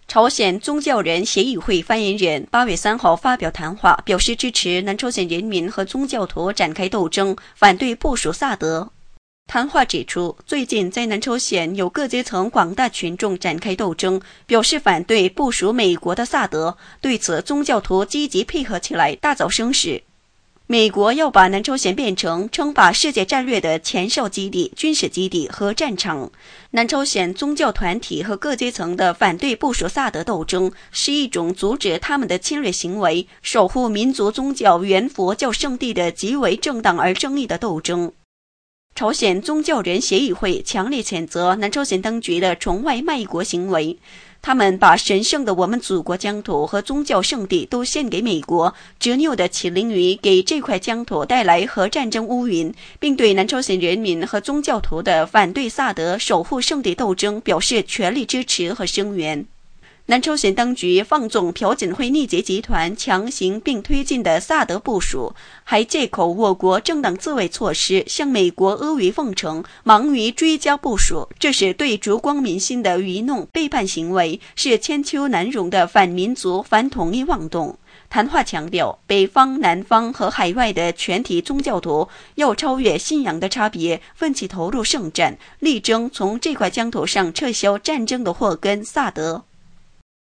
朝鲜宗教人协议会发言人8月3号发表谈话，表示支持南朝鲜人民和宗教徒展开斗争，反对部署萨德。谈话指出，最近在南朝鲜有各阶层广大群众展开斗争，表示反对部署美国的萨德，对此宗教徒积极配合起来，大造声势。美国要把南朝鲜变成称霸世界战略的前哨基地、军事基地和战场。南朝鲜宗教团体和各阶层的反对部署萨德斗争，是一种阻止他们的侵略行为、守护民族宗教原佛教圣地的极为正当而正义的斗争。朝鲜宗教人协议会强烈谴责南朝鲜当局的崇外卖国行为，他们把神圣的我们祖国疆土和宗教圣地都献给美国，执拗地起灵于给这块疆土带来核战争乌云，并对南朝鲜人民和宗教徒的反对萨德守护圣地斗争表示全力支持和声援。南朝鲜当局放纵朴槿惠逆贼集团强行并推进的萨德部署，还借口我国正当自卫措施向美国阿谀奉承，忙于追加部署，这是对烛光民心的愚弄背叛行为，是千秋难容的反民族反统一妄动。谈话强调，北方、南方和海外的全体宗教徒要超越信仰的差别，奋起投入圣战，力争从这块疆土上撤销战争的祸根萨德。